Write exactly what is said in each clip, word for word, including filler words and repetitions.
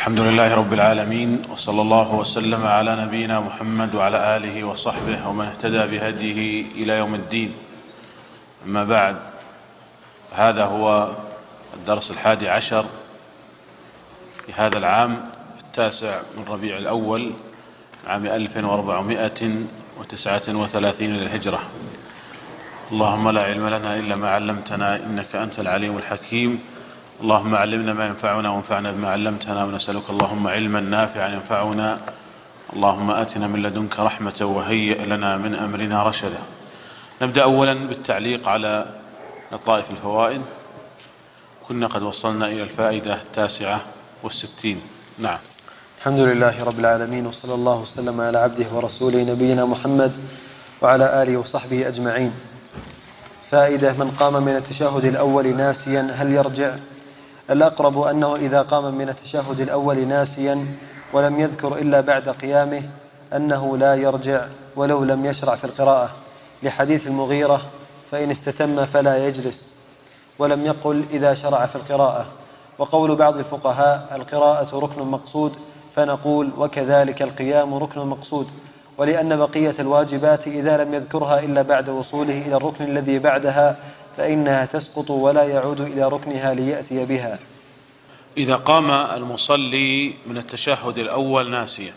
الحمد لله رب العالمين، وصلى الله وسلم على نبينا محمد وعلى آله وصحبه ومن اهتدى بهديه إلى يوم الدين. أما بعد، هذا هو الدرس الحادي عشر في هذا العام التاسع من ربيع الأول عام ألف وأربعمائة وتسعة وثلاثين للهجرة. اللهم لا علم لنا إلا ما علمتنا إنك أنت العليم الحكيم. اللهم علمنا ما ينفعنا وانفعنا بما علمتنا، ونسألك اللهم علما نافعا ينفعنا. اللهم آتنا من لدنك رحمة وهيئ لنا من أمرنا رشدا. نبدأ أولا بالتعليق على لطائف الفوائد. كنا قد وصلنا إلى الفائدة التاسعة والستين. نعم. الحمد لله رب العالمين، وصلى الله وسلم على عبده ورسوله نبينا محمد وعلى آله وصحبه أجمعين. فائدة: من قام من التشهد الأول ناسيا هل يرجع؟ الأقرب أنه إذا قام من التشهد الأول ناسيا ولم يذكر إلا بعد قيامه أنه لا يرجع ولو لم يشرع في القراءة، لحديث المغيرة: فإن استتم فلا يجلس، ولم يقل إذا شرع في القراءة. وقول بعض الفقهاء: القراءة ركن مقصود، فنقول: وكذلك القيام ركن مقصود، ولأن بقية الواجبات إذا لم يذكرها إلا بعد وصوله إلى الركن الذي بعدها فإنها تسقط ولا يعود إلى ركنها ليأتي بها. إذا قام المصلي من التشهد الأول ناسيا،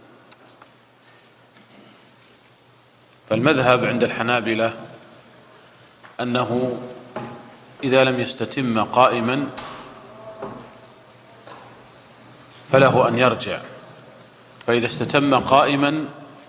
فالمذهب عند الحنابلة أنه إذا لم يستتم قائما فله أن يرجع، فإذا استتم قائما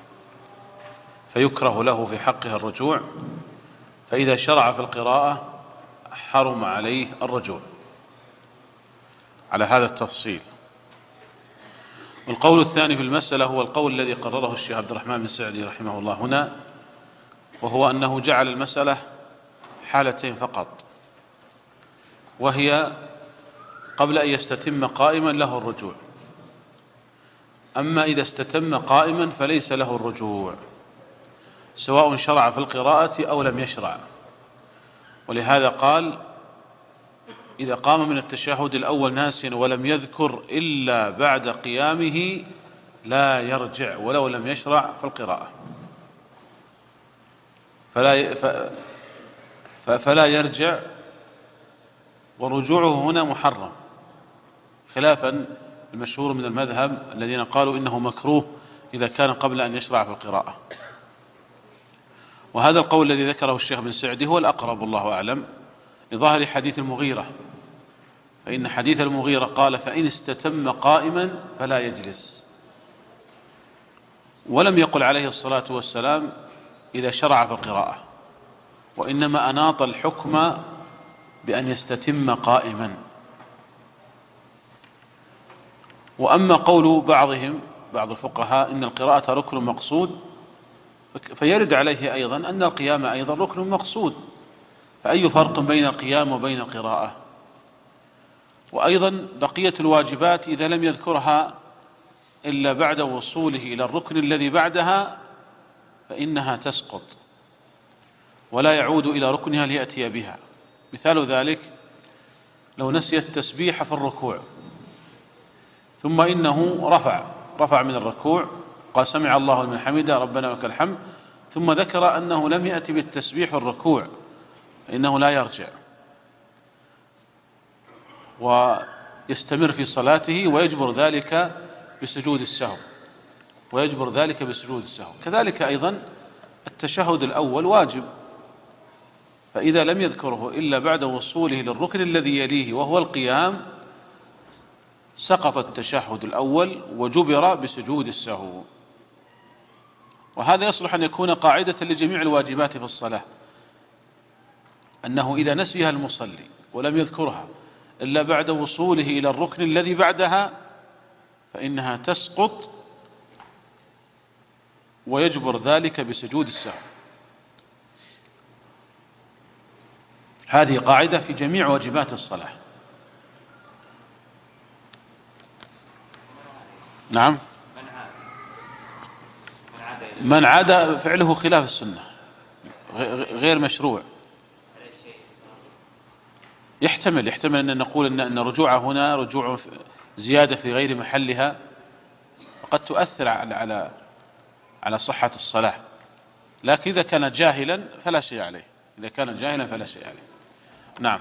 فيكره له في حقه الرجوع، فإذا شرع في القراءة حرم عليه الرجوع على هذا التفصيل. والقول الثاني في المسألة هو القول الذي قرره الشيخ عبد الرحمن بن سعدي رحمه الله هنا، وهو أنه جعل المسألة حالتين فقط، وهي قبل أن يستتم قائما له الرجوع، أما إذا استتم قائما فليس له الرجوع سواء شرع في القراءة أو لم يشرع. ولهذا قال: إذا قام من التشهد الأول ناسيا ولم يذكر إلا بعد قيامه لا يرجع ولو لم يشرع في القراءة، فلا فلا يرجع، ورجوعه هنا محرم، خلافا المشهور من المذهب الذين قالوا إنه مكروه إذا كان قبل أن يشرع في القراءة. وهذا القول الذي ذكره الشيخ بن سعدي هو الأقرب والله أعلم، لظاهر حديث المغيرة، فإن حديث المغيرة قال: فإن استتم قائما فلا يجلس، ولم يقل عليه الصلاة والسلام إذا شرع في القراءة، وإنما أناط الحكم بأن يستتم قائما. وأما قول بعضهم بعض الفقهاء إن القراءة ركن مقصود، فيرد عليه أيضا أن القيام أيضا ركن مقصود، فأي فرق بين القيام وبين القراءة؟ وأيضا بقية الواجبات إذا لم يذكرها إلا بعد وصوله إلى الركن الذي بعدها فإنها تسقط ولا يعود إلى ركنها ليأتي بها. مثال ذلك: لو نسي التسبيح في الركوع ثم إنه رفع رفع من الركوع قال: سمع الله لمن حمده ربنا ولك الحمد، ثم ذكر أنه لم يأتي بالتسبيح الركوع، فإنه لا يرجع ويستمر في صلاته، ويجبر ذلك بسجود السهو ويجبر ذلك بسجود السهو. كذلك أيضا التشهد الأول واجب، فإذا لم يذكره إلا بعد وصوله للركن الذي يليه وهو القيام سقط التشهد الأول وجبر بسجود السهو. وهذا يصلح أن يكون قاعدة لجميع الواجبات في الصلاة، أنه إذا نسيها المصلي ولم يذكرها إلا بعد وصوله إلى الركن الذي بعدها فإنها تسقط ويجبر ذلك بسجود السهو. هذه قاعدة في جميع واجبات الصلاة. نعم. من عاد فعله خلاف السنة غير مشروع. يحتمل يحتمل أن نقول أن رجوعه هنا رجوع زيادة في غير محلها وقد تؤثر على على على صحة الصلاة، لكن إذا كان جاهلا فلا شيء عليه، إذا كان جاهلا فلا شيء عليه. نعم.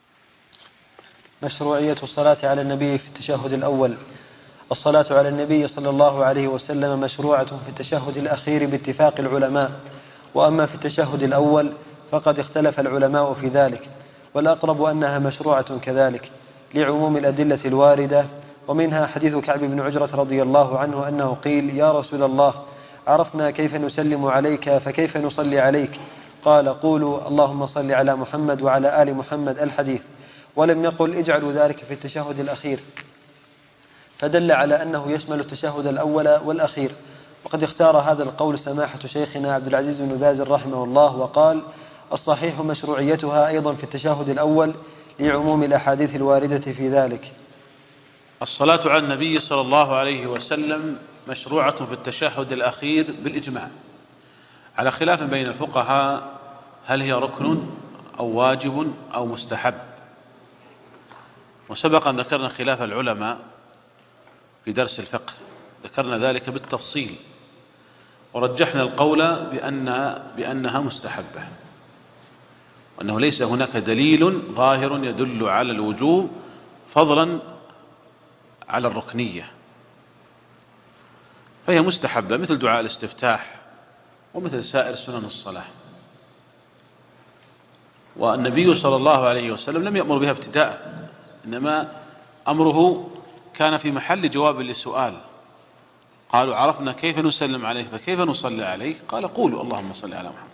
مشروعية الصلاة على النبي في التشهد الأول. الصلاة على النبي صلى الله عليه وسلم مشروعة في التشهد الأخير باتفاق العلماء، وأما في التشهد الأول فقد اختلف العلماء في ذلك، والأقرب أنها مشروعة كذلك لعموم الأدلة الواردة، ومنها حديث كعب بن عجرة رضي الله عنه أنه قيل: يا رسول الله، عرفنا كيف نسلم عليك فكيف نصلي عليك؟ قال: قولوا اللهم صل على محمد وعلى آل محمد، الحديث، ولم يقل اجعلوا ذلك في التشهد الأخير، فدل على أنه يشمل التشهد الأول والأخير. وقد اختار هذا القول سماحة شيخنا عبد العزيز بن باز رحمه الله، وقال: الصحيح مشروعيتها أيضا في التشهد الأول لعموم الأحاديث الواردة في ذلك. الصلاة على النبي صلى الله عليه وسلم مشروعة في التشهد الأخير بالإجماع، على خلاف بين الفقهاء هل هي ركن أو واجب أو مستحب، وسبق أن ذكرنا خلاف العلماء في درس الفقه، ذكرنا ذلك بالتفصيل ورجحنا القول بأنها, بأنها مستحبة، وأنه ليس هناك دليل ظاهر يدل على الوجوب فضلا على الركنية، فهي مستحبة مثل دعاء الاستفتاح ومثل سائر سنن الصلاة. والنبي صلى الله عليه وسلم لم يأمر بها ابتداء، إنما أمره كان في محل جواب للسؤال. قالوا: عرفنا كيف نسلم عليك فكيف نصلي عليك؟ قال: قولوا اللهم صل على محمد.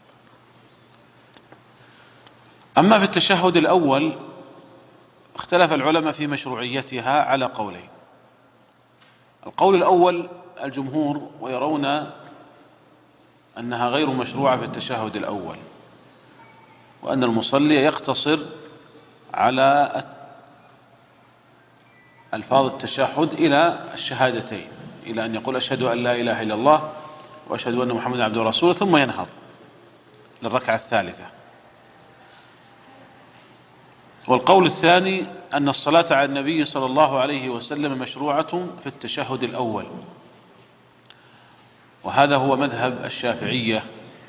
أما في التشهد الأول اختلف العلماء في مشروعيتها على قولين. القول الأول الجمهور، ويرون أنها غير مشروعة في التشهد الأول، وأن المصلي يقتصر على ألفاظ التشهد إلى الشهادتين، إلى أن يقول أشهد أن لا إله إلا الله وأشهد أن محمدا عبده ورسوله، ثم ينهض للركعة الثالثة. والقول الثاني أن الصلاة على النبي صلى الله عليه وسلم مشروعة في التشهد الأول، وهذا هو مذهب الشافعية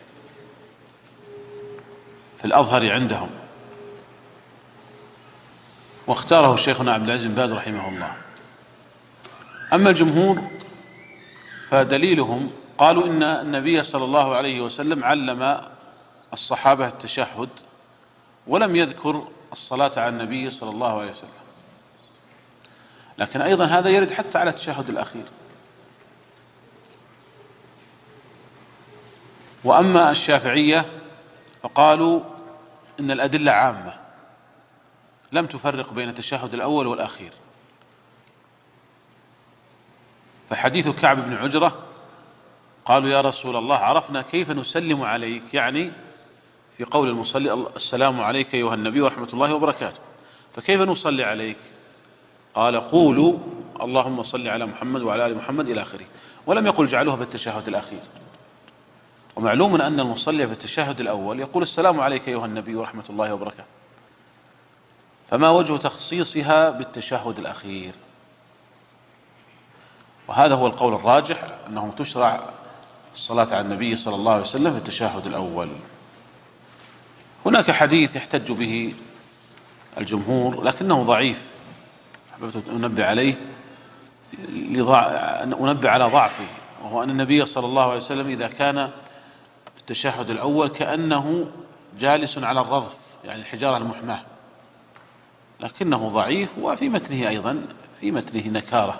في الأظهر عندهم، واختاره شيخنا عبد العزيز بن باز رحمه الله. أما الجمهور فدليلهم قالوا إن النبي صلى الله عليه وسلم علم الصحابة التشهد ولم يذكر الصلاة على النبي صلى الله عليه وسلم، لكن أيضا هذا يرد حتى على التشهد الأخير. وأما الشافعية فقالوا إن الأدلة عامة لم تفرق بين التشهد الأول والأخير، فحديث كعب بن عجرة قالوا: يا رسول الله، عرفنا كيف نسلم عليك، يعني في قول المصلي: السلام عليك أيها النبي ورحمة الله وبركاته، فكيف نصلي عليك؟ قال: قولوا اللهم صل على محمد وعلى آل محمد إلى آخره، ولم يقل جعلوها في التشهد الأخير. ومعلوم أن المصلي في التشهد الأول يقول: السلام عليك أيها النبي ورحمة الله وبركاته، فما وجه تخصيصها بالتشهد الأخير؟ وهذا هو القول الراجح، أنه تشرع الصلاة على النبي صلى الله عليه وسلم في التشهد الأول. هناك حديث يحتج به الجمهور لكنه ضعيف، حبيت أنبه عليه أنبه على ضعفه، وهو أن النبي صلى الله عليه وسلم إذا كان في التشهد الأول كأنه جالس على الرضف، يعني الحجارة المحماة، لكنه ضعيف، وفي متنه أيضا في متنه نكارة.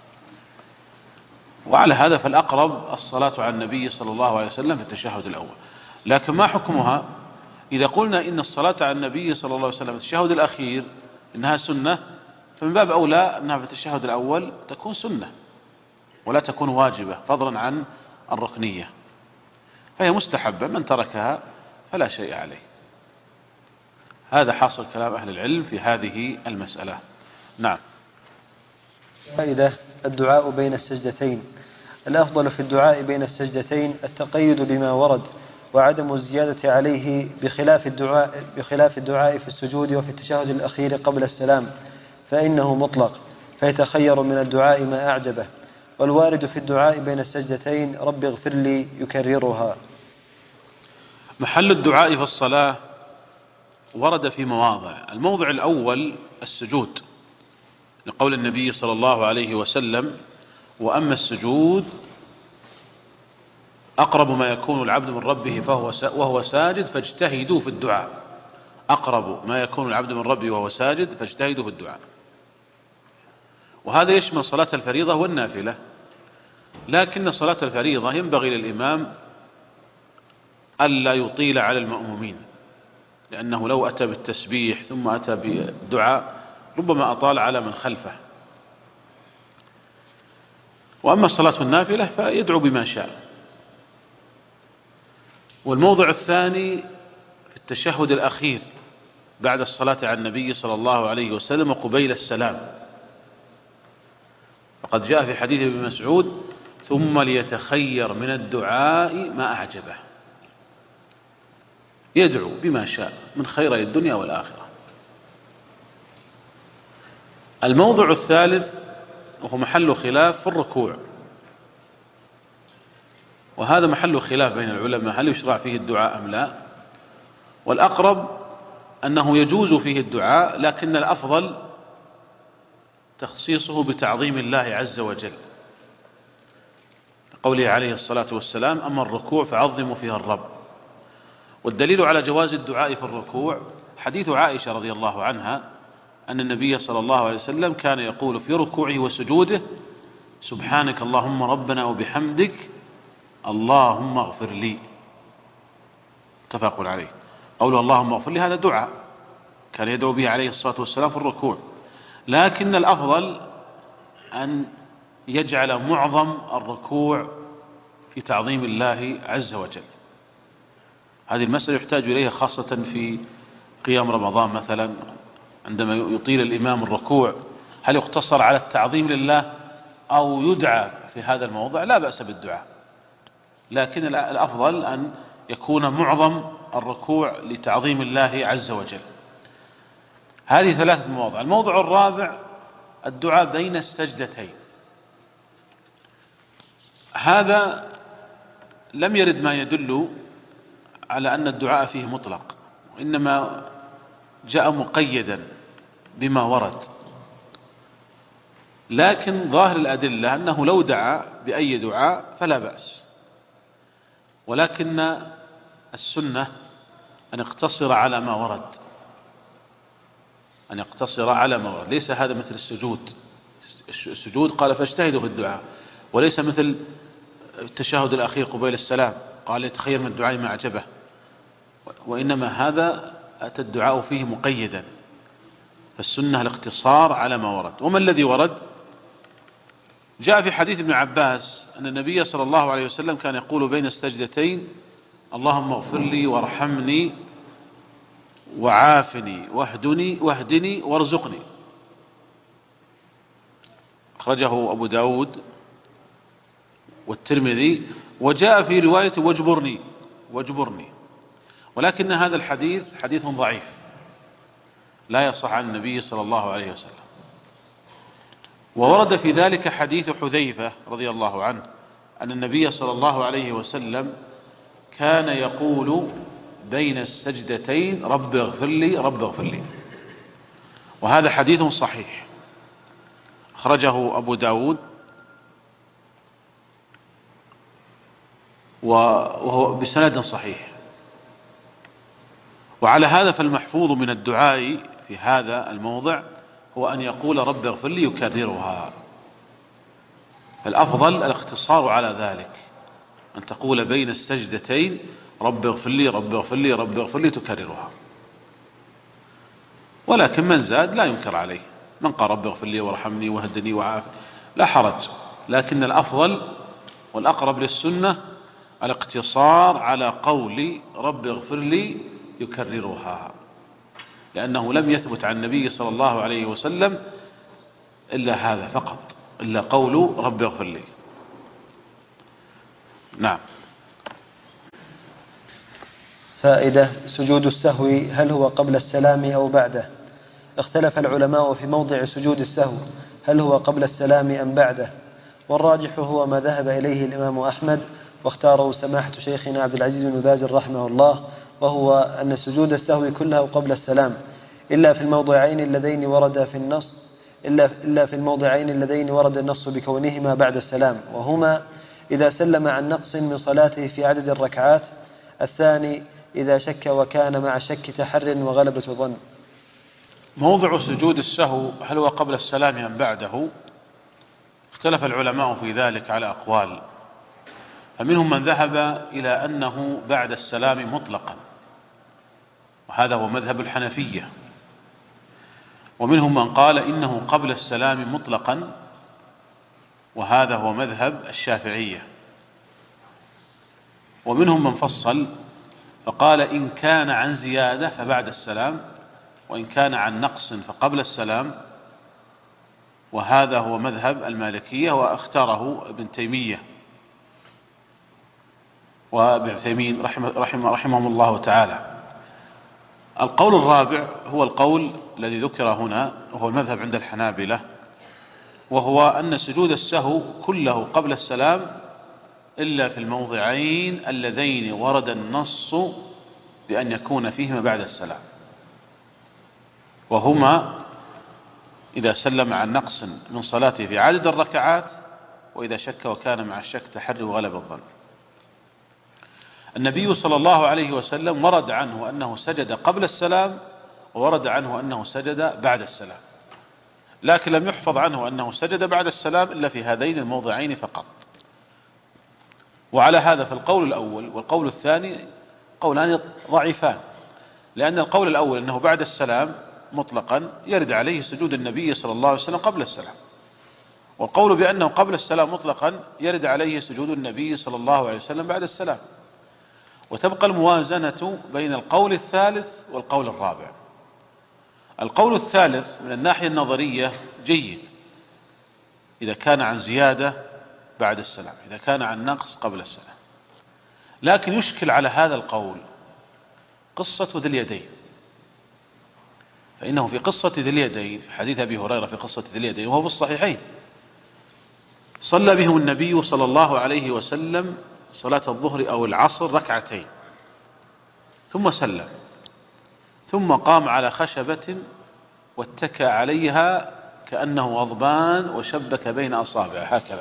وعلى هذا فالأقرب الصلاة على النبي صلى الله عليه وسلم في التشهد الأول. لكن ما حكمها إذا قلنا إن الصلاة على النبي صلى الله عليه وسلم في التشهد الأخير إنها سنة، فمن باب أولى أنها في التشهد الأول تكون سنة ولا تكون واجبة فضلا عن الركنية، فهي مستحبة، من تركها فلا شيء عليه. هذا حاصل كلام أهل العلم في هذه المسألة. نعم. فائدة: الدعاء بين السجدتين. الأفضل في الدعاء بين السجدتين التقيد بما ورد، وعدم الزيادة عليه، بخلاف الدعاء, بخلاف الدعاء في السجود وفي التشهد الأخير قبل السلام، فإنه مطلق، فيتخير من الدعاء ما أعجبه، والوارد في الدعاء بين السجدتين رب اغفر لي يكررها. محل الدعاء في الصلاة ورد في مواضع. الموضع الأول السجود، لقول النبي صلى الله عليه وسلم: وأما السجود أقرب ما يكون العبد من ربه فهو وهو ساجد فاجتهدوا في الدعاء. أقرب ما يكون العبد من ربه وهو ساجد فاجتهدوا في الدعاء. وهذا يشمل صلاة الفريضة والنافلة، لكن صلاة الفريضة ينبغي للإمام ألا يطيل على المأمومين، لأنه لو أتى بالتسبيح ثم أتى بالدعاء ربما أطال على من خلفه. وأما صلاة النافلة فيدعو بما شاء. والموضع الثاني في التشهد الأخير بعد الصلاة على النبي صلى الله عليه وسلم وقبيل السلام، فقد جاء في حديث ابن مسعود: ثم ليتخير من الدعاء ما أعجبه. يدعو بما شاء من خيري الدنيا والآخرة. الموضع الثالث وهو محل خلاف في الركوع، وهذا محل خلاف بين العلماء هل يشرع فيه الدعاء أم لا. والأقرب أنه يجوز فيه الدعاء، لكن الأفضل تخصيصه بتعظيم الله عز وجل، قوله عليه الصلاة والسلام: أما الركوع فعظموا فيها الرب. والدليل على جواز الدعاء في الركوع حديث عائشة رضي الله عنها أن النبي صلى الله عليه وسلم كان يقول في ركوعه وسجوده: سبحانك اللهم ربنا وبحمدك اللهم اغفر لي. متفق عليه. قوله اللهم اغفر لي هذا دعاء كان يدعو به عليه الصلاة والسلام في الركوع، لكن الأفضل أن يجعل معظم الركوع في تعظيم الله عز وجل. هذه المسألة يحتاج إليها خاصة في قيام رمضان مثلا، عندما يطيل الإمام الركوع هل يقتصر على التعظيم لله أو يدعى في هذا الموضع؟ لا بأس بالدعاء، لكن الأفضل أن يكون معظم الركوع لتعظيم الله عز وجل. هذه ثلاثة مواضع. الموضع الرابع الدعاء بين السجدتين. هذا لم يرد ما يدل على أن الدعاء فيه مطلق، وإنما جاء مقيدا بما ورد. لكن ظاهر الأدلة أنه لو دعا بأي دعاء فلا بأس، ولكن السنة أن يقتصر على ما ورد، أن يقتصر على ما ورد. ليس هذا مثل السجود. السجود قال فاجتهدوا في الدعاء، وليس مثل التشهد الأخير قبيل السلام قال يتخير من الدعاء ما أعجبه، وإنما هذا أتى الدعاء فيه مقيدا. فالسنة الاقتصار على ما ورد. وما الذي ورد؟ جاء في حديث ابن عباس أن النبي صلى الله عليه وسلم كان يقول بين السجدتين: اللهم اغفر لي وارحمني وعافني واهدني واهدني وارزقني. أخرجه أبو داود والترمذي. وجاء في رواية واجبرني واجبرني، ولكن هذا الحديث حديث ضعيف لا يصح عن النبي صلى الله عليه وسلم. وورد في ذلك حديث حذيفة رضي الله عنه أن النبي صلى الله عليه وسلم كان يقول بين السجدتين: رب اغفر لي رب اغفر لي. وهذا حديث صحيح أخرجه أبو داود، وهو بسند صحيح. وعلى هذا فالمحفوظ من الدعاء في هذا الموضع هو أن يقول رب اغفر لي يكررها. الأفضل الاقتصار على ذلك، أن تقول بين السجدتين رب اغفر لي رب اغفر لي رب اغفر لي تكررها. ولكن من زاد لا ينكر عليه، من قال رب اغفر لي وارحمني واهدني وعافني لا حرج، لكن الأفضل والأقرب للسنة الاقتصار على قول رب اغفر لي يكررها، لأنه لم يثبت عن النبي صلى الله عليه وسلم إلا هذا فقط، إلا قول رب اغفر لي. نعم. فائدة: سجود السهو هل هو قبل السلام أو بعده؟ اختلف العلماء في موضع سجود السهو، هل هو قبل السلام أم بعده؟ والراجح هو ما ذهب إليه الإمام أحمد واختاره سماحة شيخنا عبد العزيز بن باز رحمه الله، وهو أن سجود السهو كله قبل السلام إلا في الموضعين اللذين ورد في النص إلا إلا في الموضعين اللذين ورد النص بكونهما بعد السلام، وهما إذا سلم عن نقص من صلاته في عدد الركعات، الثاني إذا شك وكان مع شك تحر وغلبة ظن. موضع سجود السهو هل هو قبل السلام أم بعده؟ اختلف العلماء في ذلك على أقوال، فمنهم من ذهب إلى أنه بعد السلام مطلقا، وهذا هو مذهب الحنفية، ومنهم من قال إنه قبل السلام مطلقا، وهذا هو مذهب الشافعية، ومنهم من فصل فقال إن كان عن زيادة فبعد السلام، وإن كان عن نقص فقبل السلام، وهذا هو مذهب المالكية واختاره ابن تيمية وابن عثيمين رحمه رحمه رحمهم الله تعالى. القول الرابع هو القول الذي ذكر هنا، وهو المذهب عند الحنابلة، وهو أن سجود السهو كله قبل السلام إلا في الموضعين اللذين ورد النص بأن يكون فيهما بعد السلام، وهما إذا سلم عن نقص من صلاته في عدد الركعات، وإذا شك وكان مع الشك تحري وغلب الظن. النبي صلى الله عليه وسلم ورد عنه أنه سجد قبل السلام، وورد عنه أنه سجد بعد السلام، لكن لم يحفظ عنه أنه سجد بعد السلام إلا في هذين الموضعين فقط. وعلى هذا فالقول الأول والقول الثاني قولان ضعيفان، لأن القول الأول أنه بعد السلام مطلقا يرد عليه سجود النبي صلى الله عليه وسلم قبل السلام، والقول بأنه قبل السلام مطلقا يرد عليه سجود النبي صلى الله عليه وسلم بعد السلام. وتبقى الموازنة بين القول الثالث والقول الرابع. القول الثالث من الناحية النظرية جيد إذا كان عن زيادة بعد السلام، إذا كان عن نقص قبل السلام، لكن يشكل على هذا القول قصة ذي اليدين، فإنه في قصة ذي اليدين في حديث أبي هريرة في قصة ذي اليدين وهو في الصحيحين، صلى بهم النبي صلى الله عليه وسلم صلاة الظهر أو العصر ركعتين ثم سلم، ثم قام على خشبة واتكى عليها كأنه غضبان وشبك بين أصابعه هكذا.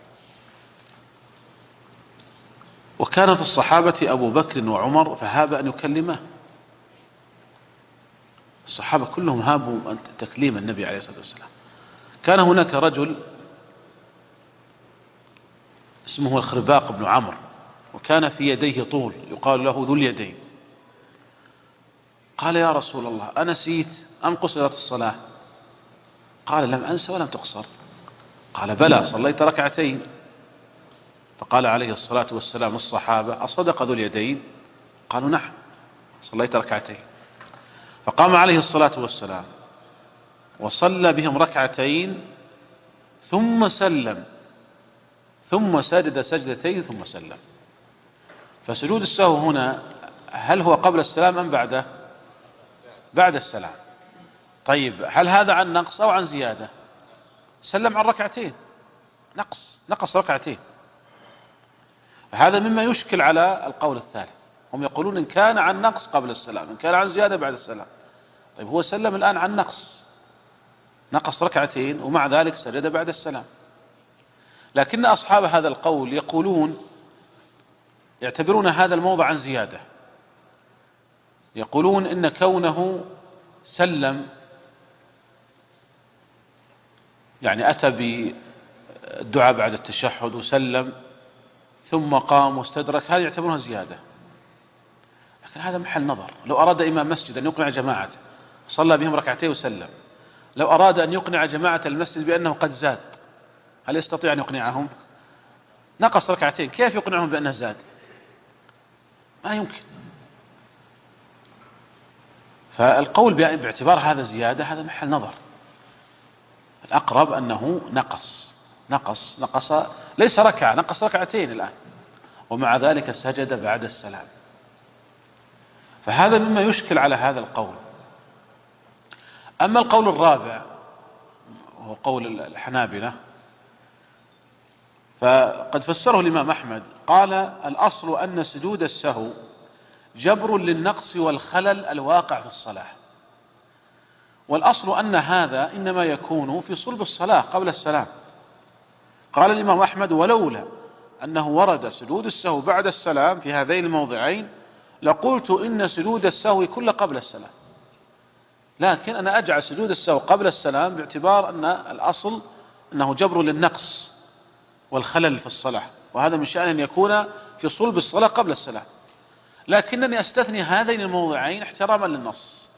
وكان في الصحابة أبو بكر وعمر فهاب أن يكلمه، الصحابة كلهم هابوا تكليم النبي عليه الصلاة والسلام. كان هناك رجل اسمه الخرباق بن عمرو، وكان في يديه طول يقال له ذو اليدين. قال يا رسول الله أنسيت أم قصرت الصلاة؟ قال لم أنس ولم تقصر. قال بلى صليت ركعتين. فقال عليه الصلاة والسلام الصحابة أصدق ذو اليدين؟ قالوا نعم صليت ركعتين. فقام عليه الصلاة والسلام وصلى بهم ركعتين ثم سلم، ثم سجد سجدتين ثم سلم. فسجود السهو هنا هل هو قبل السلام أم بعده؟ بعد السلام. طيب هل هذا عن نقص أو عن زيادة؟ سلم عن ركعتين، نقص نقص ركعتين. هذا مما يشكل على القول الثالث، هم يقولون إن كان عن نقص قبل السلام، إن كان عن زيادة بعد السلام. طيب هو سلم الآن عن نقص، نقص ركعتين ومع ذلك سجد بعد السلام. لكن أصحاب هذا القول يقولون يعتبرون هذا الموضع عن زيادة، يقولون إن كونه سلم يعني أتى بالدعاء بعد التشهد وسلم ثم قام واستدرك، هذا يعتبرونها زيادة. لكن هذا محل نظر. لو أراد إمام مسجد أن يقنع جماعة صلى بهم ركعتين وسلم، لو أراد أن يقنع جماعة المسجد بأنه قد زاد، هل يستطيع أن يقنعهم؟ نقص ركعتين كيف يقنعهم بأنه زاد؟ ما يمكن. فالقول باعتبار هذا زيادة هذا محل نظر. الأقرب أنه نقص نقص نقص ليس ركعة، نقص ركعتين الآن، ومع ذلك سجد بعد السلام. فهذا مما يشكل على هذا القول. أما القول الرابع وهو قول الحنابلة، فقد فسره الإمام أحمد قال: الأصل أن سجود السهو جبر للنقص والخلل الواقع في الصلاة، والأصل أن هذا إنما يكون في صلب الصلاة قبل السلام. قال الإمام أحمد: ولولا أنه ورد سجود السهو بعد السلام في هذين الموضعين لقلت إن سجود السهو كله قبل السلام، لكن أنا أجعل سجود السهو قبل السلام باعتبار أن الأصل أنه جبر للنقص والخلل في الصلاة، وهذا من شأن أن يكون في صلب الصلاة قبل السلام، لكنني أستثني هذين الموضعين احتراما للنص،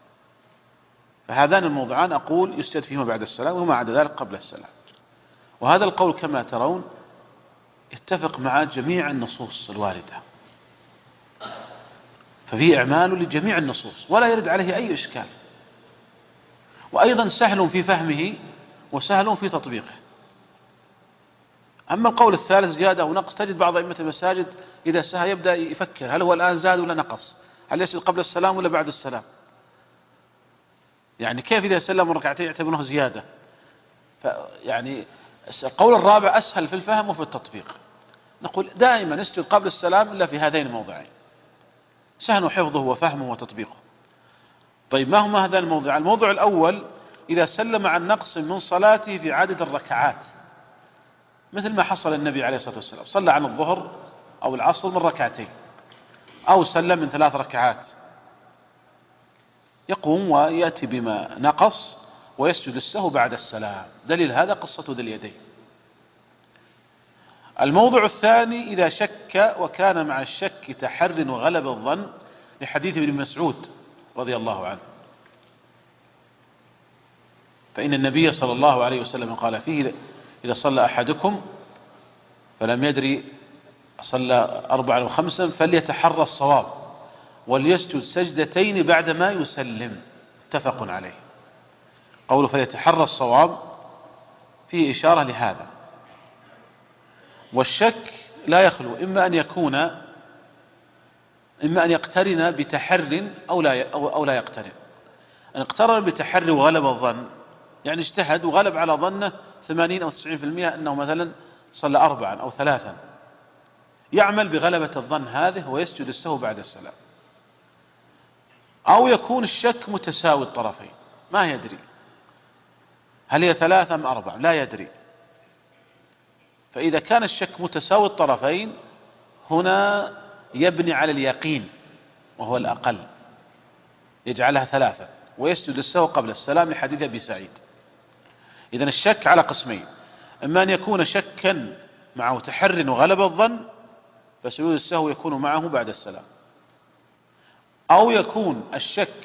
فهذان الموضعان أقول يسجد فيهما بعد السلام وما عدا ذلك قبل السلام. وهذا القول كما ترون يتفق مع جميع النصوص الواردة، ففيه إعمال لجميع النصوص ولا يرد عليه أي إشكال، وأيضا سهل في فهمه وسهل في تطبيقه. أما القول الثالث زيادة ونقص، تجد بعض أئمة المساجد إذا سهى يبدأ يفكر هل هو الآن زاد ولا نقص، هل يسجد قبل السلام ولا بعد السلام، يعني كيف إذا سلم ركعتين يعتبرونه زيادة. يعني القول الرابع أسهل في الفهم وفي التطبيق، نقول دائما نسجد قبل السلام إلا في هذين الموضعين، سهل حفظه وفهمه وتطبيقه. طيب ما هما هذا الموضع؟ الموضع الأول إذا سلم عن نقص من صلاته في عدد الركعات، مثل ما حصل النبي عليه الصلاة والسلام، صلى عن الظهر أو العصر من ركعتين أو سلم من ثلاث ركعات، يقوم ويأتي بما نقص ويسجد السهو بعد السلام. دليل هذا قصة ذي اليدين. الموضع الثاني إذا شك وكان مع الشك تحر وغلب الظن، لحديث ابن مسعود رضي الله عنه، فإن النبي صلى الله عليه وسلم قال فيه: إذا صلى أحدكم فلم يدري صلى أربعا وخمسا فليتحرى الصواب وليسجد سجدتين بعدما يسلم، متفق عليه. قوله فليتحرى الصواب فيه إشارة لهذا. والشك لا يخلو إما أن يكون إما أن يقترن بتحر أو لا أو لا يقترن. أن اقترن بتحر وغلب الظن، يعني اجتهد وغلب على ظنه ثمانين أو تسعين في المئة أنه مثلا صلى أربعا أو ثلاثا، يعمل بغلبة الظن هذه ويسجد السهو بعد السلام. أو يكون الشك متساوي الطرفين، ما يدري هل هي ثلاثة أم أربعة، لا يدري. فإذا كان الشك متساوي الطرفين هنا يبني على اليقين وهو الأقل، يجعلها ثلاثة ويسجد السهو قبل السلام لحديث أبي سعيد. إذن الشك على قسمين: إما أن يكون شكا معه تحر وغلب الظن فسجود السهو يكون معه بعد السلام، أو يكون الشك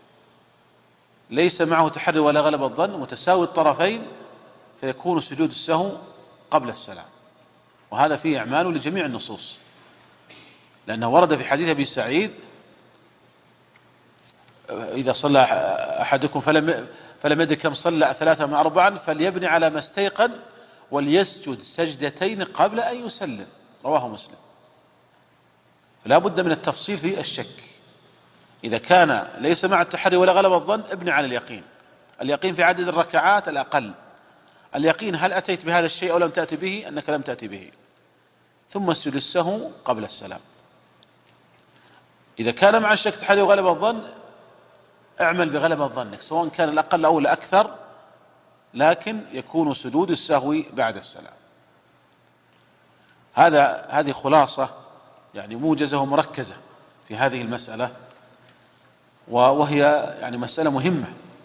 ليس معه تحر ولا غلب الظن متساوي الطرفين فيكون سجود السهو قبل السلام. وهذا فيه إعمال لجميع النصوص، لأنه ورد في حديث أبي سعيد: إذا صلى أحدكم فلم فلم يدري كم صلى ثلاثة من أربعا فليبني على ما استيقن وليسجد سجدتين قبل أن يسلم، رواه مسلم. فلا بد من التفصيل في الشك. إذا كان ليس مع التحري ولا غلب الظن ابني على اليقين. اليقين في عدد الركعات الأقل، اليقين هل أتيت بهذا الشيء أو لم تأتي به، أنك لم تأتي به، ثم اسجد السهو قبل السلام. إذا كان مع الشك تحري وغلب الظن اعمل بغلبة ظنك، سواء كان الأقل أو الأكثر، لكن يكون سجود السهو بعد السلام. هذا هذه خلاصة يعني موجزة ومركزة في هذه المسألة، وهي يعني مسألة مهمة.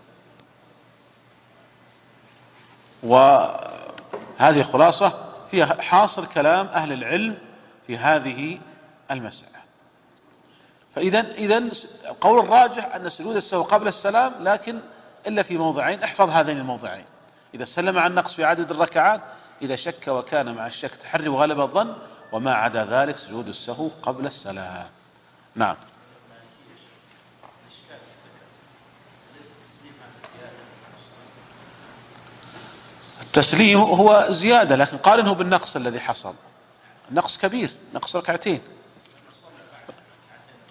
وهذه خلاصة فيها حاصر كلام أهل العلم في هذه المسألة. فإذا إذن القول الراجح أن سجود السهو قبل السلام، لكن إلا في موضعين، احفظ هذين الموضعين: إذا سلم عن نقص في عدد الركعات، إذا شك وكان مع الشك تحري وغلب الظن، وما عدا ذلك سجود السهو قبل السلام. نعم. التسليم هو زيادة، لكن قارنه بالنقص الذي حصل، النقص كبير، نقص ركعتين.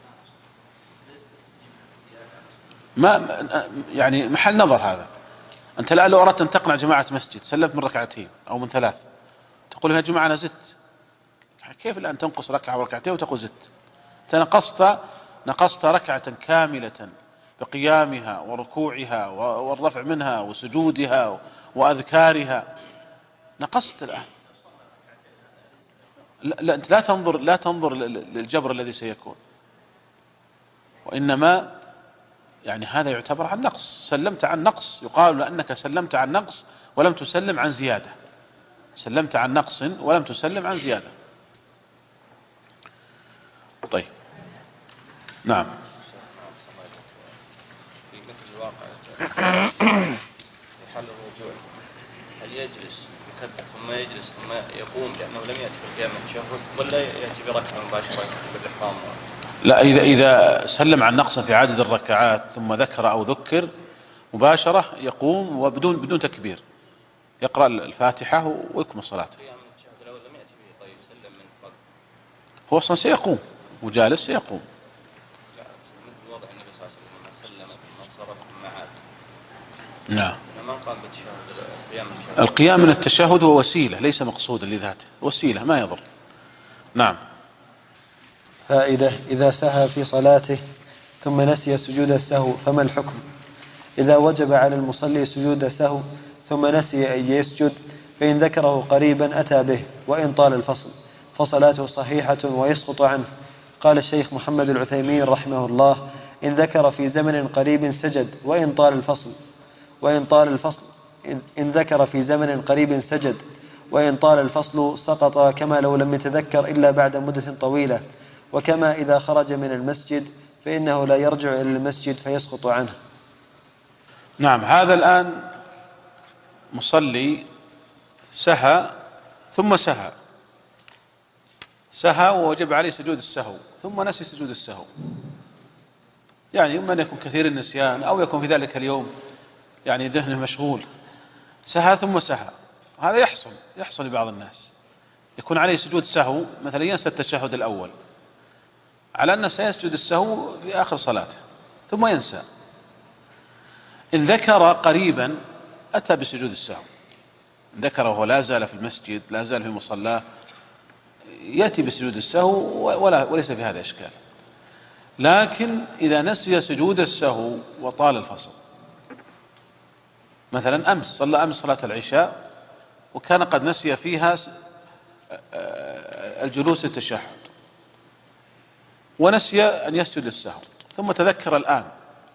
ما يعني محل نظر هذا، أنت الآن لو أردت أن تقنع جماعة مسجد سلمت من ركعتين أو من ثلاث، تقول يا جماعة أنا زدت، كيف الآن تنقص ركعة وركعتين وتقول زدت؟ أنت نقصت نقصت ركعة كاملة بقيامها وركوعها والرفع منها وسجودها وأذكارها، نقصت الآن. لا, لا أنت لا تنظر لا تنظر للجبر الذي سيكون، وإنما يعني هذا يعتبر عن نقص، سلمت عن نقص، يقال لأنك سلمت عن نقص ولم تسلم عن زيادة، سلمت عن نقص ولم تسلم عن زيادة. طيب نعم. في مثل الواقع في حال الرجوع هل يجلس يكبر ثم يجلس ثم يقوم لأنه لم يأتي بالقيام من التشهد، ولا يأتي بركعة مباشرة بالإحرام؟ لا، إذا إذا سلم عن نقص في عدد الركعات ثم ذكر أو ذكر مباشرة يقوم وبدون بدون تكبير، يقرأ الفاتحة ويكمل صلاته. طيب سلم من فضل. هو أصلا سيقوم وجالس سيقوم. لا مثل وضع النبي صلى الله عليه وسلم سلم ثم صرف ثم عاد. نعم. ما قام بالتشهد القيام من التشهد. القيام من التشهد هو وسيلة ليس مقصودا لذاته، وسيلة ما يضر. نعم. فائدة: إذا سهى في صلاته ثم نسي سجود السهو فما الحكم؟ إذا وجب على المصلي سجود السهو ثم نسي أن يسجد فإن ذكره قريبا أتى به وإن طال الفصل فصلاته صحيحة ويسقط عنه. قال الشيخ محمد العثيمين رحمه الله: إن ذكر في زمن قريب سجد وإن طال الفصل وإن طال الفصل إن ذكر في زمن قريب سجد وإن طال الفصل سقط كما لو لم يتذكر إلا بعد مدة طويلة، وكما إذا خرج من المسجد فإنه لا يرجع إلى المسجد فيسقط عنه. نعم. هذا الآن مصلي سهى ثم سهى سهى ووجب عليه سجود السهو ثم نسي سجود السهو، يعني إما أن يكون كثير النسيان أو يكون في ذلك اليوم يعني ذهنه مشغول، سهى ثم سهى. هذا يحصل يحصل لبعض الناس، يكون عليه سجود سهو، مثلا ينسى التشهد الأول على أنه سيسجد السهو في آخر صلاته ثم ينسى. إن ذكر قريبا أتى بسجود السهو، إن ذكر وهو لا زال في المسجد لا زال في مصلاه يأتي بسجود السهو ولا وليس في هذا إشكال. لكن إذا نسي سجود السهو وطال الفصل، مثلا أمس صلى أمس صلاة العشاء وكان قد نسي فيها الجلوس التشهد ونسي أن يسجد السهو ثم تذكر الآن،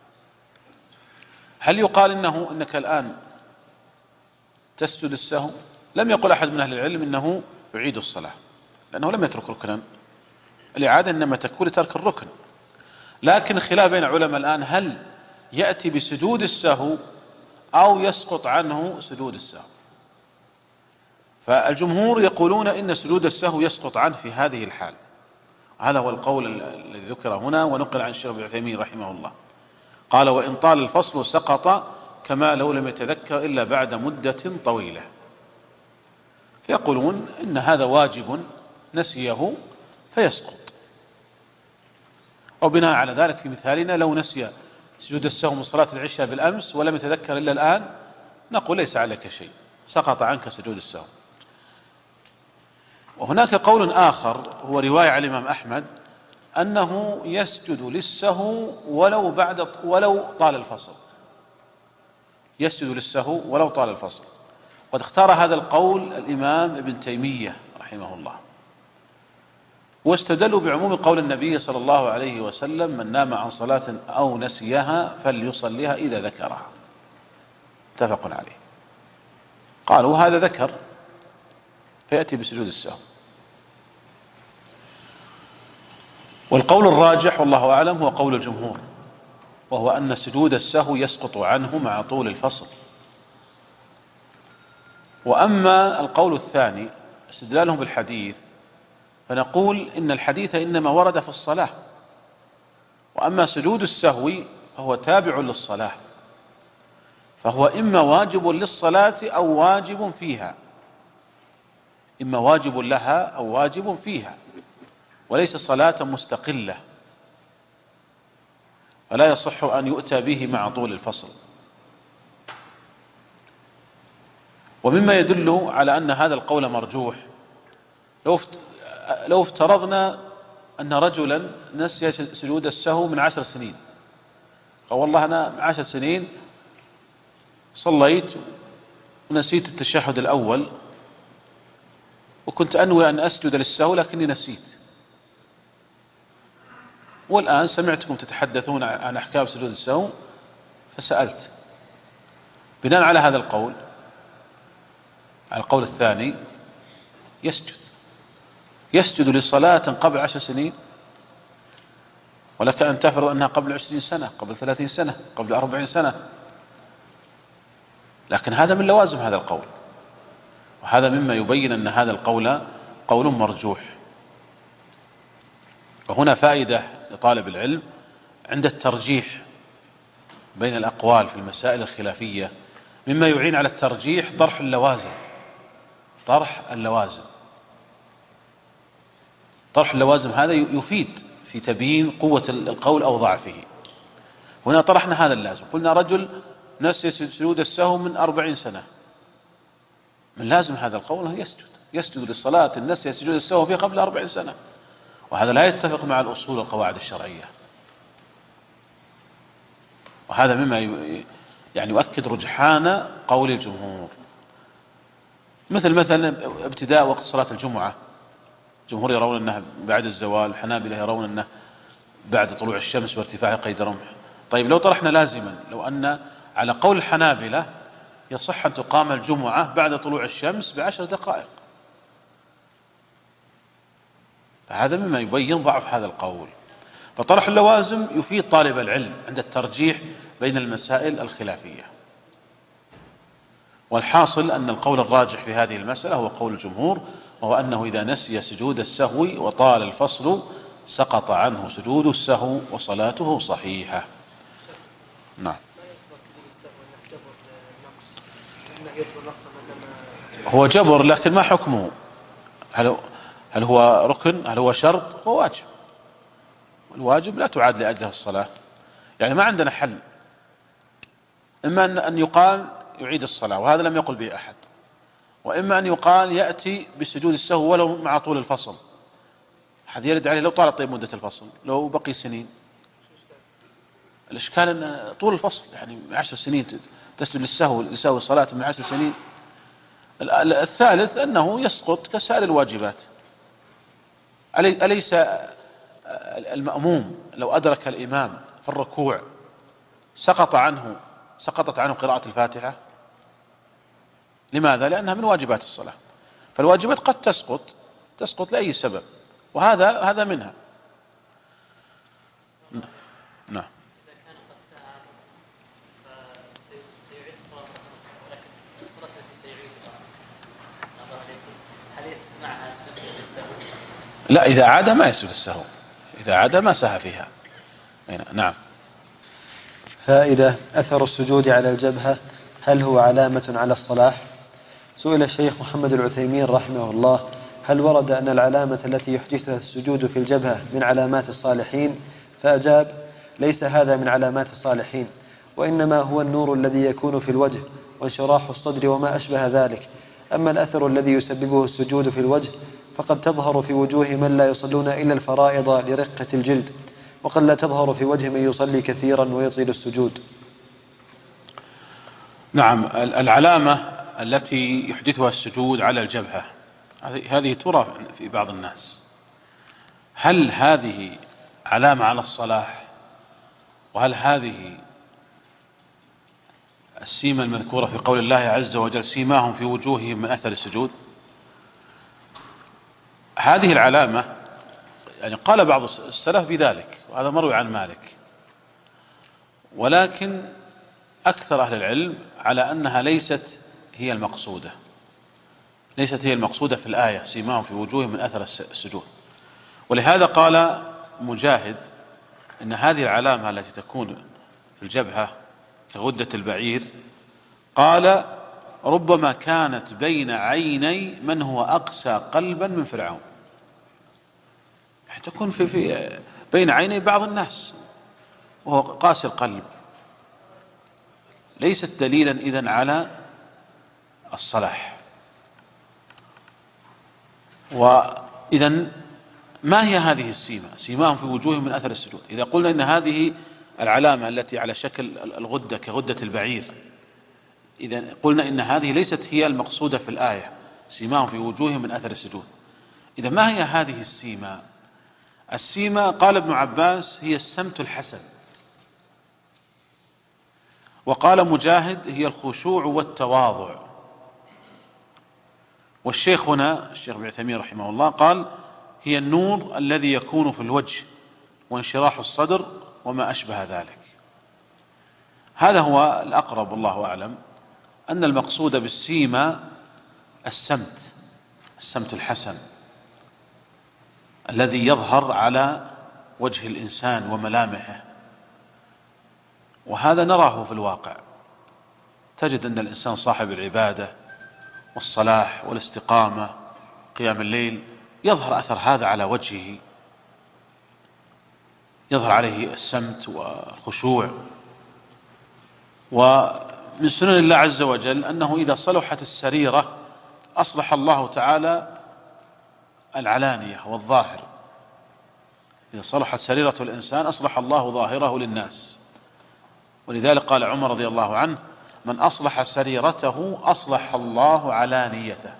هل يقال إنه إنك الآن تسجد السهو؟ لم يقل أحد من أهل العلم إنه يعيد الصلاة، لأنه لم يترك ركنا، الإعادة إنما تكون لترك الركن. لكن الخلاف بين العلماء الآن هل يأتي بسجود السهو أو يسقط عنه سجود السهو. فالجمهور يقولون إن سجود السهو يسقط عنه في هذه الحال، هذا هو القول الذي ذكر هنا ونقل عن الشيخ ابن عثيمين رحمه الله، قال: وإن طال الفصل سقط كما لو لم يتذكر إلا بعد مدة طويلة. فيقولون إن هذا واجب نسيه فيسقط. وبناء على ذلك في مثالنا لو نسي سجود السهو من صلاة العشاء بالأمس ولم يتذكر إلا الآن نقول ليس عليك شيء، سقط عنك سجود السهو. وهناك قول آخر هو رواية عن الإمام أحمد أنه يسجد للسهو ولو بعد ولو طال الفصل، يسجد للسهو ولو طال الفصل. قد اختار هذا القول الإمام ابن تيمية رحمه الله، واستدلوا بعموم قول النبي صلى الله عليه وسلم: من نام عن صلاة أو نسيها فليصليها إذا ذكرها، متفق عليه. قالوا هذا ذكر فيأتي بسجود السهو. والقول الراجح والله أعلم هو قول الجمهور، وهو أن سجود السهو يسقط عنه مع طول الفصل. وأما القول الثاني استدلالهم بالحديث فنقول إن الحديث إنما ورد في الصلاة، وأما سجود السهو فهو تابع للصلاة، فهو إما واجب للصلاة أو واجب فيها، إما واجب لها أو واجب فيها، وليس صلاة مستقلة، فلا يصح أن يؤتى به مع طول الفصل. ومما يدل على أن هذا القول مرجوح لو لو افترضنا أن رجلا نسي سجود السهو من عشر سنين، قال والله أنا من عشر سنين صليت ونسيت التشهد الأول وكنت أنوي أن أسجد للسهو لكني نسيت، والآن سمعتكم تتحدثون عن أحكام سجود السهو فسألت. بناء على هذا القول، على القول الثاني، يسجد يسجد لصلاة قبل عشر سنين، ولك أن تفرض أنها قبل عشرين سنة، قبل ثلاثين سنة، قبل أربعين سنة، لكن هذا من لوازم هذا القول، وهذا مما يبين أن هذا القول قول مرجوح. وهنا فائدة لطالب العلم عند الترجيح بين الأقوال في المسائل الخلافية، مما يعين على الترجيح طرح اللوازم طرح اللوازم طرح اللوازم هذا يفيد في تبيين قوة القول أو ضعفه. هنا طرحنا هذا اللازم، قلنا رجل نسي سجود السهو من أربعين سنة، من لازم هذا القول أنه يسجد يسجد للصلاة النسي سجود السهو فيه قبل أربعين سنة، وهذا لا يتفق مع الأصول والقواعد الشرعية، وهذا مما يعني يؤكد رجحان قول الجمهور. مثل مثلا ابتداء وقت صلاة الجمعة، الجمهور يرون أنه بعد الزوال، الحنابلة يرون أنه بعد طلوع الشمس وارتفاع قيد رمح. طيب لو طرحنا لازما، لو أن على قول الحنابلة يصح أن تقام الجمعة بعد طلوع الشمس بعشر دقائق، فهذا مما يبين ضعف هذا القول. فطرح اللوازم يفيد طالب العلم عند الترجيح بين المسائل الخلافية. والحاصل أن القول الراجح في هذه المسألة هو قول الجمهور، وهو أنه إذا نسي سجود السهو وطال الفصل سقط عنه سجود السهو وصلاته صحيحة. نعم. هو جبر، لكن ما حكمه؟ هل هل هو ركن؟ هل هو شرط؟ هو واجب، والواجب لا تعاد لأجله الصلاة. يعني ما عندنا حل، إما أن يقال يعيد الصلاة وهذا لم يقل به أحد، وإما أن يقال يأتي بسجود السهو ولو مع طول الفصل. هذا يرد عليه لو طالت طيب مدة الفصل، لو بقي سنين. الإشكال أن طول الفصل يعني عشر سنين تسجد للسهو لسهو الصلاة من عشر سنين. الثالث أنه يسقط كسائر الواجبات. أليس المأموم لو أدرك الإمام في الركوع سقط عنه سقطت عنه قراءة الفاتحة؟ لماذا؟ لأنها من واجبات الصلاة، فالواجبات قد تسقط تسقط لأي سبب، وهذا هذا منها. نعم. لا، إذا عاد ما يسجد السهو، إذا عاد ما سهى فيها. نعم. فائدة: أثر السجود على الجبهة هل هو علامة على الصلاح؟ سئل الشيخ محمد العثيمين رحمه الله: هل ورد أن العلامة التي يحدثها السجود في الجبهة من علامات الصالحين؟ فأجاب: ليس هذا من علامات الصالحين، وإنما هو النور الذي يكون في الوجه وانشراح الصدر وما أشبه ذلك. أما الأثر الذي يسببه السجود في الوجه فقد تظهر في وجوه من لا يصلون إلا الفرائض لرقة الجلد، وقد لا تظهر في وجه من يصلي كثيرا ويطيل السجود. نعم. العلامة التي يحدثها السجود على الجبهة هذه ترى في بعض الناس، هل هذه علامة على الصلاح؟ وهل هذه السيمة المذكورة في قول الله عز وجل سيماهم في وجوههم من أثر السجود؟ هذه العلامة يعني قال بعض السلف بذلك، وهذا مروي عن مالك، ولكن أكثر أهل العلم على أنها ليست هي المقصودة ليست هي المقصودة في الآية سيماهم في وجوههم من أثر السجود. ولهذا قال مجاهد إن هذه العلامة التي تكون في الجبهة كغدة البعير، قال ربما كانت بين عيني من هو أقسى قلبا من فرعون، تكون في, في بين عيني بعض الناس وهو قاسي القلب، ليست دليلا إذن على الصلاح. وإذا ما هي هذه السيمة؟ سيماهم في وجوههم من أثر السجود. إذا قلنا إن هذه العلامة التي على شكل الغدة كغدة البعير، إذا قلنا إن هذه ليست هي المقصودة في الآية، سيماهم في وجوههم من أثر السجود. إذا ما هي هذه السيمة؟ السيمة قال ابن عباس هي السمت الحسن، وقال مجاهد هي الخشوع والتواضع. والشيخ هنا الشيخ ابن عثيمين رحمه الله قال هي النور الذي يكون في الوجه وانشراح الصدر وما أشبه ذلك. هذا هو الأقرب والله أعلم، أن المقصود بالسيمة السمت، السمت الحسن الذي يظهر على وجه الإنسان وملامحه. وهذا نراه في الواقع، تجد أن الإنسان صاحب العبادة والصلاح والاستقامة قيام الليل يظهر أثر هذا على وجهه، يظهر عليه السمت والخشوع. ومن سنن الله عز وجل أنه إذا صلحت السريرة أصلح الله تعالى العلانية والظاهر. إذا صلحت سريرة الإنسان أصلح الله ظاهره للناس. ولذلك قال عمر رضي الله عنه من أصلح سريرته أصلح الله علانيته.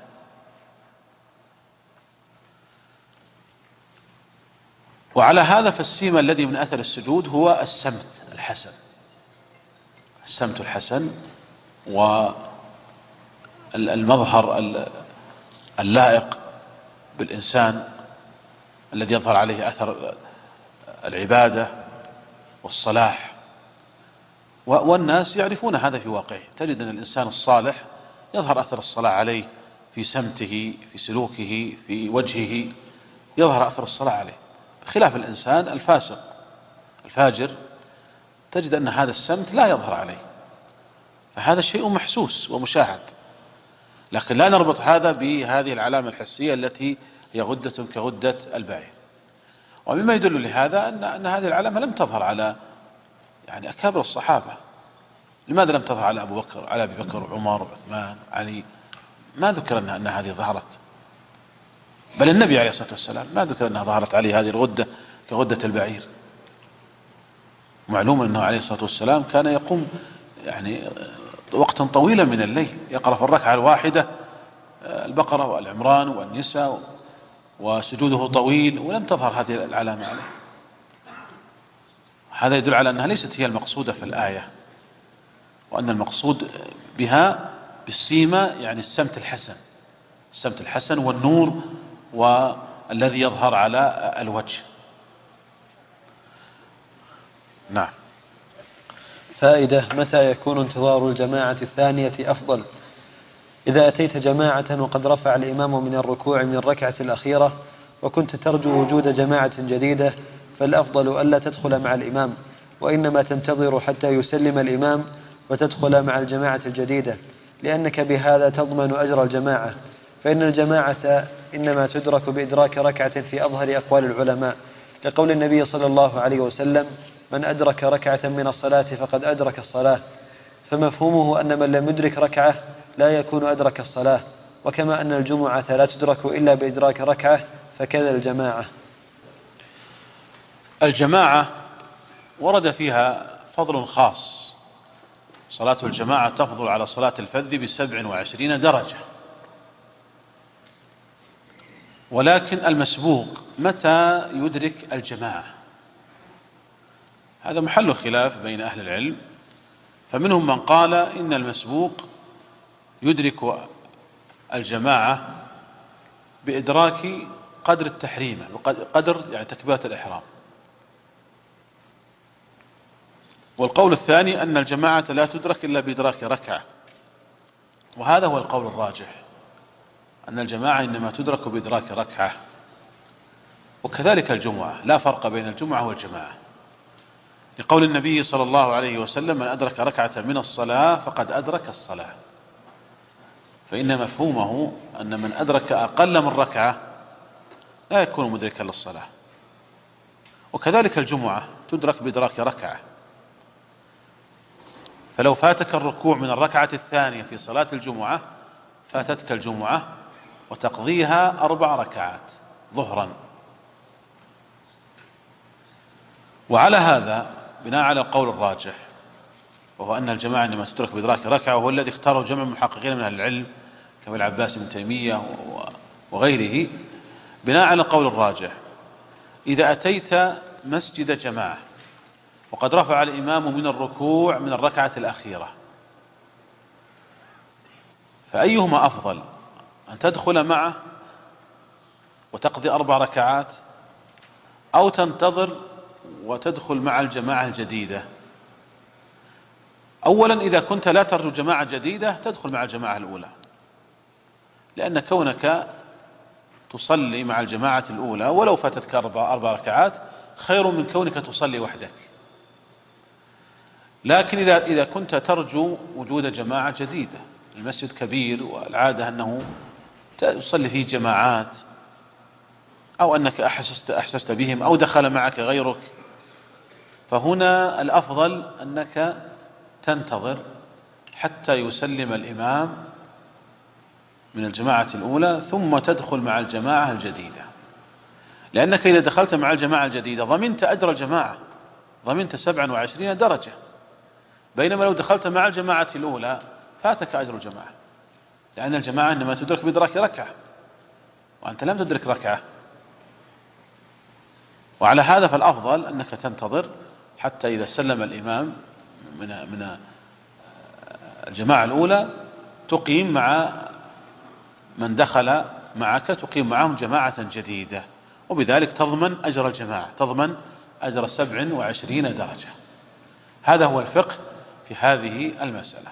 وعلى هذا فالسيمة الذي من أثر السجود هو السمت الحسن، السمت الحسن والمظهر اللائق بالإنسان الذي يظهر عليه أثر العبادة والصلاح. والناس يعرفون هذا في واقعه، تجد أن الإنسان الصالح يظهر أثر الصلاة عليه في سمته، في سلوكه، في وجهه، يظهر أثر الصلاة عليه. خلاف الإنسان الفاسق الفاجر تجد أن هذا السمت لا يظهر عليه، فهذا شيء محسوس ومشاهد. لكن لا نربط هذا بهذه العلامة الحسية التي هي غدة كغدة البعير. ومما يدل لهذا أن, أن هذه العلامة لم تظهر على يعني أكابر الصحابة. لماذا لم تظهر على أبو بكر، على أبي بكر وعمر وعثمان علي؟ ما ذكر أن, أن هذه ظهرت، بل النبي عليه الصلاة والسلام ما ذكر أنها ظهرت عليه هذه الغدة كغدة البعير. معلوم أنه عليه الصلاة والسلام كان يقوم يعني وقتا طويلا من الليل، يقرأ في الركعة الواحدة البقرة والعمران والنساء، وسجوده طويل، ولم تظهر هذه العلامة عليه. هذا يدل على أنها ليست هي المقصودة في الآية، وأن المقصود بها بالسيمة يعني السمت الحسن، السمت الحسن والنور والذي يظهر على الوجه. نعم. فائدة: متى يكون انتظار الجماعة الثانية أفضل؟ إذا أتيت جماعة وقد رفع الإمام من الركوع من الركعة الأخيرة وكنت ترجو وجود جماعة جديدة، فالأفضل ألا تدخل مع الإمام، وإنما تنتظر حتى يسلم الإمام وتدخل مع الجماعة الجديدة، لأنك بهذا تضمن أجر الجماعة. فإن الجماعة إنما تدرك بإدراك ركعة في أظهر أقوال العلماء، لقول النبي صلى الله عليه وسلم: من أدرك ركعة من الصلاة فقد أدرك الصلاة. فمفهومه أن من لم يدرك ركعة لا يكون أدرك الصلاة. وكما أن الجمعة لا تدرك إلا بإدراك ركعة فكذا الجماعة. الجماعة ورد فيها فضل خاص، صلاة الجماعة تفضل على صلاة الفذ بسبع وعشرين درجة. ولكن المسبوق متى يدرك الجماعة؟ هذا محل خلاف بين أهل العلم. فمنهم من قال إن المسبوق يدرك الجماعة بإدراك قدر التحريم، قدر يعني تكبيرة الإحرام. والقول الثاني أن الجماعة لا تدرك إلا بإدراك ركعة، وهذا هو القول الراجح، أن الجماعة إنما تدرك بإدراك ركعة. وكذلك الجمعة، لا فرق بين الجمعة والجماعة، لقول النبي صلى الله عليه وسلم: من أدرك ركعة من الصلاة فقد أدرك الصلاة. فإن مفهومه أن من أدرك أقل من ركعة لا يكون مدركا للصلاة. وكذلك الجمعة تدرك بإدراك ركعة، فلو فاتك الركوع من الركعة الثانية في صلاة الجمعة فاتتك الجمعة وتقضيها أربع ركعات ظهرا. وعلى هذا بناء على القول الراجح، وهو أن الجماعة إنما تدرك بإدراك ركعة، وهو الذي اختاره جمع المحققين من أهل العلم كابن العباس بن تيمية وغيره، بناء على القول الراجح إذا أتيت مسجد جماعة وقد رفع الإمام من الركوع من الركعة الأخيرة، فأيهما أفضل، أن تدخل معه وتقضي أربع ركعات، أو تنتظر وتدخل مع الجماعة الجديدة؟ أولا إذا كنت لا ترجو جماعة جديدة تدخل مع الجماعة الأولى، لأن كونك تصلي مع الجماعة الأولى ولو فاتتك أربع, أربع ركعات خير من كونك تصلي وحدك. لكن إذا, إذا كنت ترجو وجود جماعة جديدة، المسجد كبير والعادة أنه تصلي فيه جماعات، أو أنك أحسست, أحسست بهم أو دخل معك غيرك، فهنا الأفضل أنك تنتظر حتى يسلم الإمام من الجماعة الأولى ثم تدخل مع الجماعة الجديدة، لأنك إذا دخلت مع الجماعة الجديدة ضمنت أجر الجماعة، ضمنت سبعا وعشرين درجة، بينما لو دخلت مع الجماعة الأولى فاتك أجر الجماعة، لأن الجماعة إنما تدرك بإدراك ركعة وأنت لم تدرك ركعة. وعلى هذا فالأفضل أنك تنتظر حتى إذا سلم الإمام من من الجماعة الأولى تقيم مع من دخل معك، تقيم معهم جماعة جديدة، وبذلك تضمن أجر الجماعة، تضمن أجر سبع وعشرين درجة. هذا هو الفقه في هذه المسألة.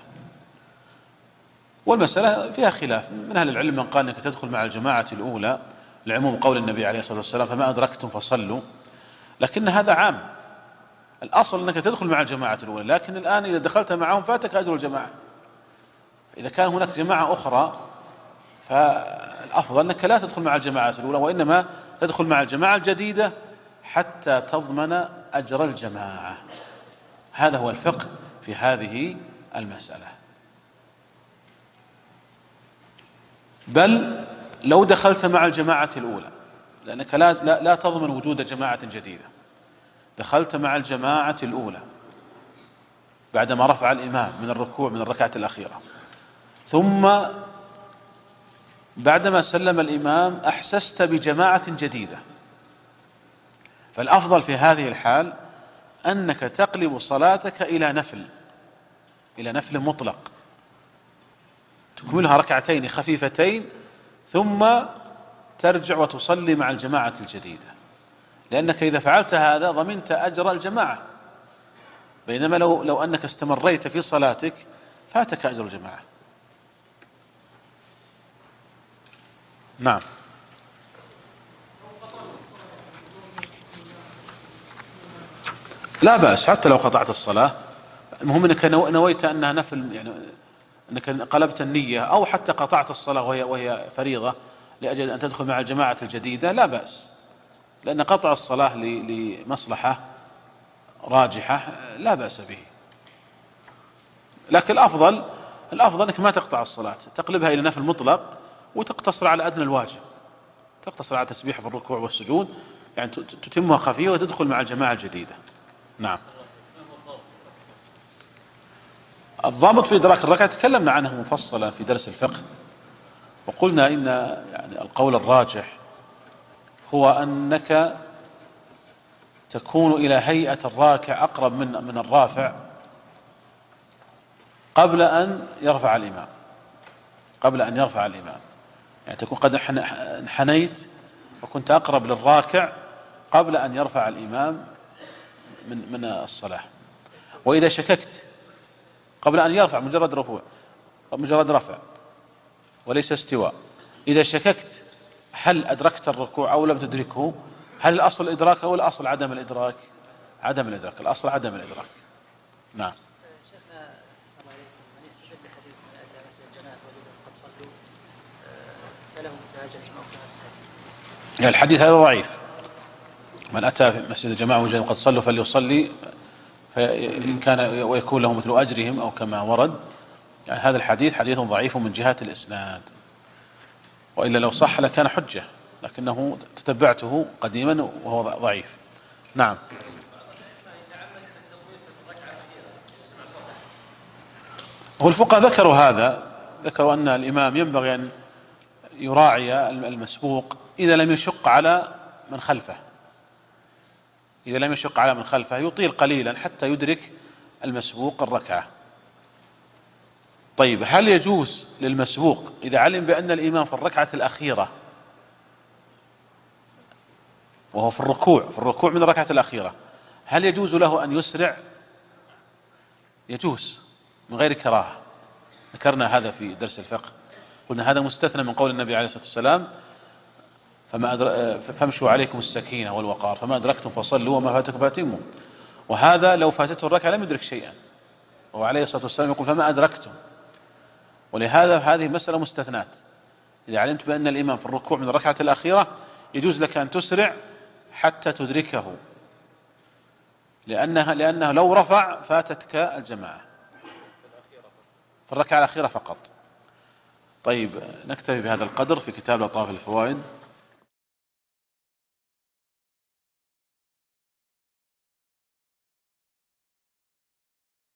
والمسألة فيها خلاف من أهل العلم، من قال أنك تدخل مع الجماعة الأولى لعموم قول النبي عليه الصلاة والسلام فما أدركتم فصلوا، لكن هذا عام، الأصل أنك تدخل مع الجماعة الأولى، لكن الآن إذا دخلت معهم فاتك أجر الجماعة. إذا كان هناك جماعة أخرى فالأفضل أنك لا تدخل مع الجماعة الأولى، وإنما تدخل مع الجماعة الجديدة حتى تضمن أجر الجماعة. هذا هو الفقه في هذه المسألة. بل لو دخلت مع الجماعة الأولى، لأنك لا, لا, لا تضمن وجود جماعة جديدة، دخلت مع الجماعة الأولى بعدما رفع الإمام من الركوع من الركعة الأخيرة، ثم بعدما سلم الإمام أحسست بجماعة جديدة، فالأفضل في هذه الحال أنك تقلب صلاتك إلى نفل، إلى نفل مطلق، تكملها ركعتين خفيفتين ثم ترجع وتصلي مع الجماعة الجديدة، لأنك إذا فعلت هذا ضمنت أجر الجماعة، بينما لو, لو أنك استمريت في صلاتك فاتك أجر الجماعة. نعم. لا بأس حتى لو قطعت الصلاة، المهم أنك نويت أنها نفل، يعني أنك قلبت النية، أو حتى قطعت الصلاة وهي, وهي فريضة لأجل أن تدخل مع الجماعة الجديدة، لا بأس، لأن قطع الصلاة لمصلحة راجحة لا بأس به. لكن الأفضل الأفضل أنك ما تقطع الصلاة، تقلبها إلى نفل مطلق وتقتصر على أدنى الواجب، تقتصر على تسبيح في الركوع والسجود، يعني تتمها خفية وتدخل مع الجماعة الجديدة. نعم. الضابط في إدراك الركعة تكلمنا عنه مفصلا في درس الفقه، وقلنا إن يعني القول الراجح هو أنك تكون إلى هيئة الراكع أقرب من من الرافع قبل أن يرفع الإمام، قبل أن يرفع الإمام، يعني تكون قد انحنيت وكنت أقرب للراكع قبل أن يرفع الإمام من من الصلاة. وإذا شككت قبل أن يرفع، مجرد رفوع مجرد رفع وليس استواء، إذا شككت هل أدركت الركوع أو لم تدركه، هل الأصل الإدراك أو الأصل عدم الإدراك؟ عدم الإدراك، الأصل عدم الإدراك. نعم. شيخنا السلام عليكم، من يستدل بحديث من أتى مسجد الجماعة وجدهم قد صلوا فله متاجر أو كما يعني الحديث هذا ضعيف، من أتى في مسجد الجماعة وجدهم قد صلوا فليصلي فإن كان ويكون له مثل أجرهم أو كما ورد، يعني هذا الحديث حديث ضعيف من جهة الإسناد، وإلا لو صح لكان حجة، لكنه تتبعته قديما وهو ضعيف. نعم. هو الفقهاء ذكروا هذا، ذكروا أن الإمام ينبغي أن يراعي المسبوق إذا لم يشق على من خلفه، إذا لم يشق على من خلفه يطيل قليلا حتى يدرك المسبوق الركعة. طيب هل يجوز للمسبوق إذا علم بأن الإمام في الركعة الأخيرة وهو في الركوع في الركوع من الركعة الأخيرة، هل يجوز له أن يسرع؟ يجوز من غير كراهة. ذكرنا هذا في درس الفقه، قلنا هذا مستثنى من قول النبي عليه الصلاة والسلام فما أدر... فامشوا عليكم السكينة والوقار فما أدركتم فصلوا وما فاتكم فاتموا. وهذا لو فاتته الركعة لم يدرك شيئا، وعليه الصلاة والسلام يقول فما أدركتم. ولهذا هذه مسألة مستثنات. إذا علمت بأن الإمام في الركوع من الركعة الأخيرة يجوز لك أن تسرع حتى تدركه، لأنها لأنه لو رفع فاتتك الجماعة في الركعة الأخيرة فقط. طيب نكتفي بهذا القدر في كتاب لطائف الفوائد.